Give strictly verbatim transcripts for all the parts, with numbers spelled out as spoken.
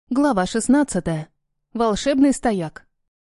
Глава шестнадцатая. Волшебный стояк.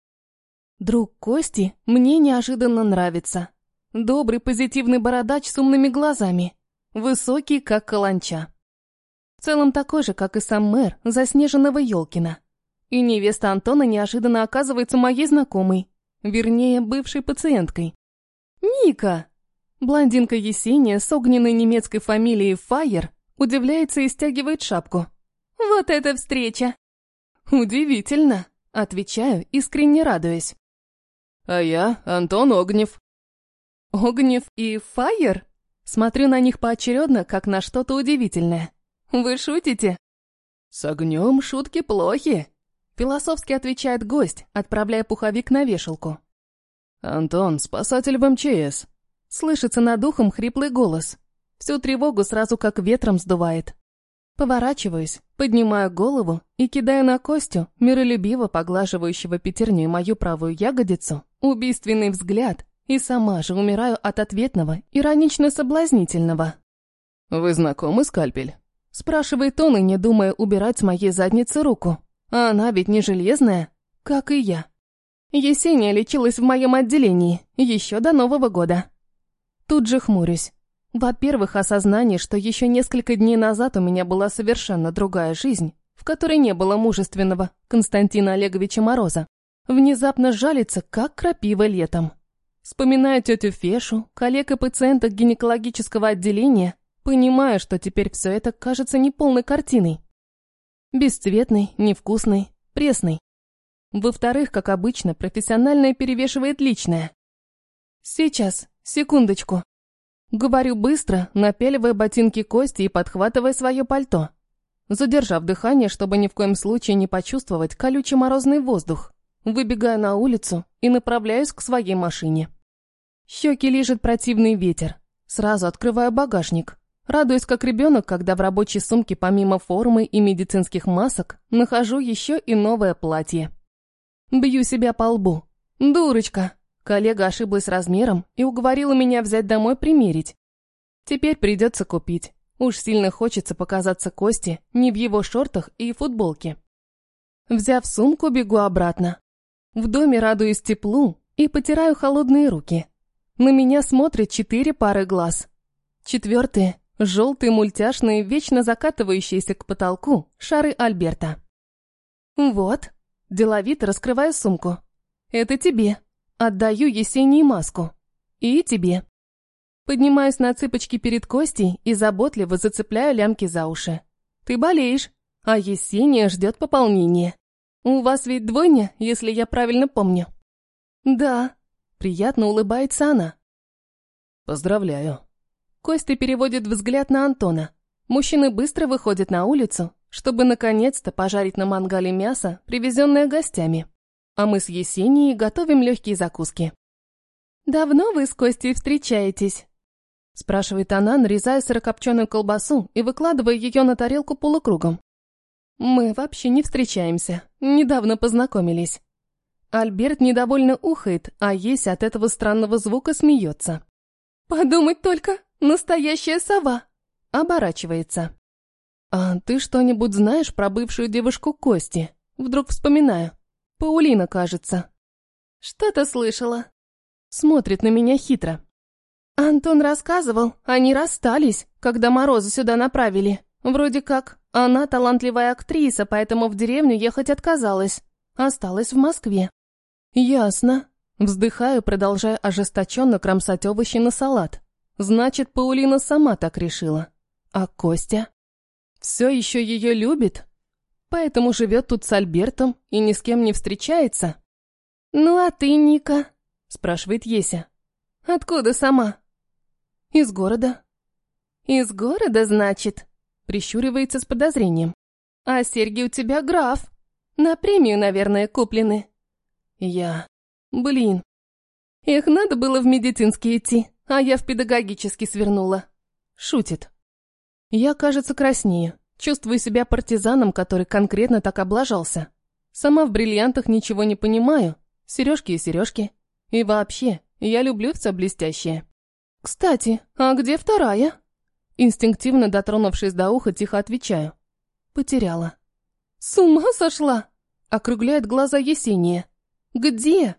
Друг Кости мне неожиданно нравится. Добрый, позитивный бородач с умными глазами. Высокий, как каланча. В целом такой же, как и сам мэр заснеженного Ёлкина. И невеста Антона неожиданно оказывается моей знакомой. Вернее, бывшей пациенткой. Ника! Блондинка Есения с огненной немецкой фамилией Файер удивляется и стягивает шапку. «Вот это встреча!» «Удивительно!» — отвечаю, искренне радуясь. «А я Антон Огнев». «Огнев и Файер?» Смотрю на них поочередно, как на что-то удивительное. «Вы шутите?» «С огнем шутки плохи», — философски отвечает гость, отправляя пуховик на вешалку. «Антон, спасатель в эм че эс». Слышится над ухом хриплый голос. Всю тревогу сразу как ветром сдувает. Поворачиваюсь, поднимаю голову и кидаю на Костю, миролюбиво поглаживающего пятерней мою правую ягодицу, убийственный взгляд, и сама же умираю от ответного, иронично-соблазнительного. «Вы знакомы, Скальпель?» Спрашивает он, и не думая убирать с моей задницы руку. А она ведь не железная, как и я. Есения лечилась в моем отделении еще до Нового года. Тут же хмурюсь. Во-первых, осознание, что еще несколько дней назад у меня была совершенно другая жизнь, в которой не было мужественного Константина Олеговича Мороза, внезапно жалится, как крапива летом. Вспоминаю тетю Фешу, коллег и пациенток гинекологического отделения, понимаю, что теперь все это кажется неполной картиной. Бесцветной, невкусной, пресной. Во-вторых, как обычно, профессиональное перевешивает личное. Сейчас, секундочку. Говорю быстро, напяливая ботинки Кости и подхватывая свое пальто. Задержав дыхание, чтобы ни в коем случае не почувствовать колючий морозный воздух, выбегаю на улицу и направляюсь к своей машине. Щеки лижет противный ветер. Сразу открываю багажник. Радуюсь как ребенок, когда в рабочей сумке помимо формы и медицинских масок нахожу еще и новое платье. Бью себя по лбу. Дурочка! Коллега ошиблась размером и уговорила меня взять домой примерить. Теперь придется купить. Уж сильно хочется показаться Косте не в его шортах и футболке. Взяв сумку, бегу обратно. В доме радуюсь теплу и потираю холодные руки. На меня смотрят четыре пары глаз. Четвертые – желтые, мультяшные, вечно закатывающиеся к потолку шары Альберта. «Вот», – деловито раскрываю сумку. «Это тебе». Отдаю Есении маску. И тебе. Поднимаюсь на цыпочки перед Костей и заботливо зацепляю лямки за уши. Ты болеешь, а Есения ждет пополнения. У вас ведь двойня, если я правильно помню. Да. Приятно улыбается она. Поздравляю. Костя переводит взгляд на Антона. Мужчины быстро выходят на улицу, чтобы наконец-то пожарить на мангале мясо, привезенное гостями. А мы с Есенией готовим легкие закуски. «Давно вы с Костей встречаетесь?» Спрашивает она, нарезая сырокопченую колбасу и выкладывая ее на тарелку полукругом. «Мы вообще не встречаемся, недавно познакомились». Альберт недовольно ухает, а Еся от этого странного звука смеется. «Подумать только, настоящая сова!» Оборачивается. «А ты что-нибудь знаешь про бывшую девушку Кости?» Вдруг вспоминаю. Паулина, кажется. Что-то слышала. Смотрит на меня хитро. Антон рассказывал, они расстались, когда Мороза сюда направили. Вроде как, она талантливая актриса, поэтому в деревню ехать отказалась. Осталась в Москве. Ясно. Вздыхаю, продолжая ожесточенно кромсать овощи на салат. Значит, Паулина сама так решила. А Костя? Все еще ее любит? Поэтому живет тут с Альбертом и ни с кем не встречается. «Ну а ты, Ника?» – спрашивает Еся. «Откуда сама?» «Из города». «Из города, значит?» – прищуривается с подозрением. «А серьги у тебя граф. На премию, наверное, куплены». «Я... Блин. Их надо было в медицинский идти, а я в педагогический свернула». Шутит. Я, кажется, краснею. Чувствую себя партизаном, который конкретно так облажался. Сама в бриллиантах ничего не понимаю. Сережки и сережки. И вообще, я люблю все блестящее. «Кстати, а где вторая?» Инстинктивно дотронувшись до уха, тихо отвечаю. «Потеряла». «С ума сошла?» — округляет глаза Есения. «Где?»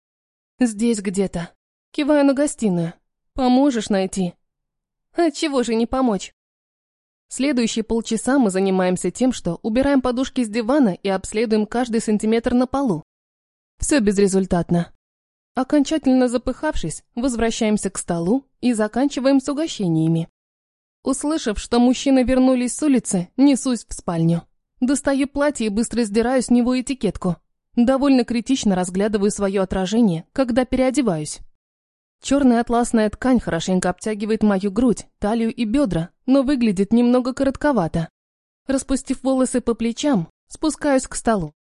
«Здесь где-то». Киваю на гостиную. «Поможешь найти?» «А чего же не помочь?» Следующие полчаса мы занимаемся тем, что убираем подушки с дивана и обследуем каждый сантиметр на полу. Все безрезультатно. Окончательно запыхавшись, возвращаемся к столу и заканчиваем с угощениями. Услышав, что мужчины вернулись с улицы, несусь в спальню. Достаю платье и быстро сдираю с него этикетку. Довольно критично разглядываю свое отражение, когда переодеваюсь. Черная атласная ткань хорошенько обтягивает мою грудь, талию и бедра, но выглядит немного коротковато. Распустив волосы по плечам, спускаюсь к столу.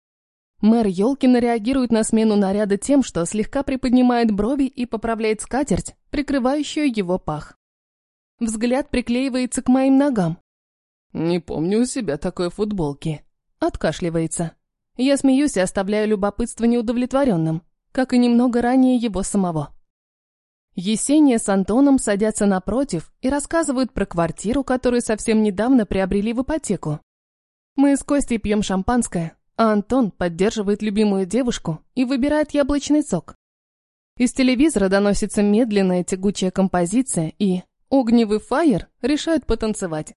Мэр Ёлкина реагирует на смену наряда тем, что слегка приподнимает брови и поправляет скатерть, прикрывающую его пах. Взгляд приклеивается к моим ногам. «Не помню у себя такой футболки». Откашливается. Я смеюсь и оставляю любопытство неудовлетворенным, как и немного ранее его самого. Есения с Антоном садятся напротив и рассказывают про квартиру, которую совсем недавно приобрели в ипотеку. Мы с Костей пьем шампанское, а Антон поддерживает любимую девушку и выбирает яблочный сок. Из телевизора доносится медленная тягучая композиция, и огневый фаер решают потанцевать.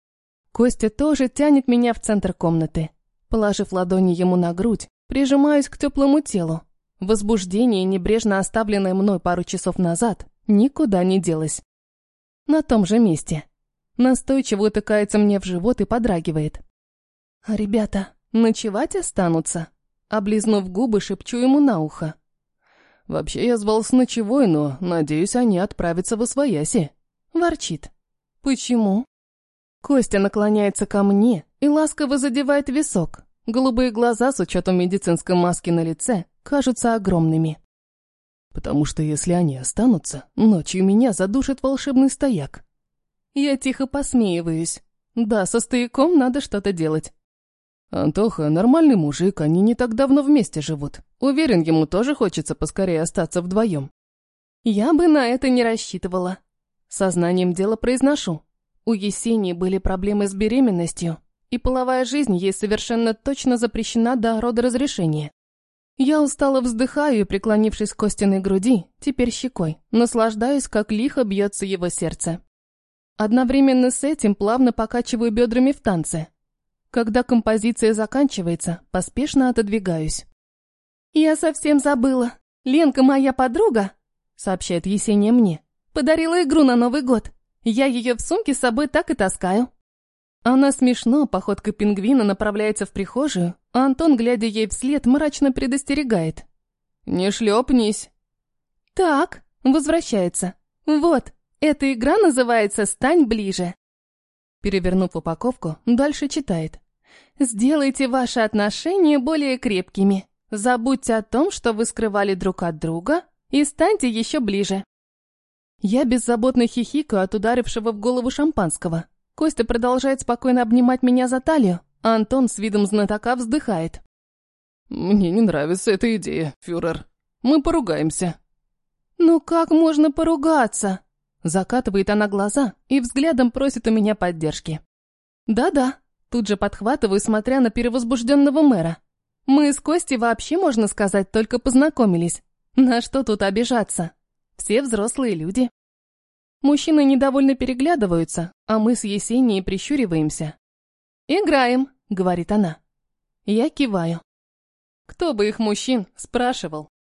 Костя тоже тянет меня в центр комнаты. Положив ладони ему на грудь, прижимаюсь к теплому телу. Возбуждение, небрежно оставленное мной пару часов назад, никуда не делось. На том же месте. Настойчиво утыкается мне в живот и подрагивает. «А ребята ночевать останутся?» Облизнув губы, шепчу ему на ухо. «Вообще я звал с ночевой, но, надеюсь, они отправятся восвояси». Ворчит. «Почему?» Костя наклоняется ко мне и ласково задевает висок. Голубые глаза, с учетом медицинской маски на лице, кажутся огромными. «Потому что если они останутся, ночью меня задушит волшебный стояк». Я тихо посмеиваюсь. Да, со стояком надо что-то делать. «Антоха нормальный мужик, они не так давно вместе живут. Уверен, ему тоже хочется поскорее остаться вдвоем». Я бы на это не рассчитывала. Сознанием дела произношу. У Есении были проблемы с беременностью, и половая жизнь ей совершенно точно запрещена до родоразрешения. Я устало вздыхаю и, преклонившись к Костиной груди, теперь щекой, наслаждаюсь, как лихо бьется его сердце. Одновременно с этим плавно покачиваю бедрами в танце. Когда композиция заканчивается, поспешно отодвигаюсь. «Я совсем забыла. Ленка, моя подруга, — сообщает Есения мне, — подарила игру на Новый год. Я ее в сумке с собой так и таскаю». Она смешно, походкой пингвина направляется в прихожую, а Антон, глядя ей вслед, мрачно предостерегает. «Не шлепнись». «Так», — возвращается. «Вот, эта игра называется «Стань ближе». Перевернув упаковку, дальше читает. «Сделайте ваши отношения более крепкими. Забудьте о том, что вы скрывали друг от друга, и станьте еще ближе». Я беззаботно хихикаю от ударившего в голову шампанского. Костя продолжает спокойно обнимать меня за талию, а Антон с видом знатока вздыхает. «Мне не нравится эта идея, фюрер. Мы поругаемся». «Ну как можно поругаться?» Закатывает она глаза и взглядом просит у меня поддержки. «Да-да», тут же подхватываю, смотря на перевозбужденного мэра. «Мы с Костей вообще, можно сказать, только познакомились. На что тут обижаться? Все взрослые люди». Мужчины недовольно переглядываются, а мы с Есенией прищуриваемся. «Играем», — говорит она. Я киваю. Кто бы их мужчин спрашивал?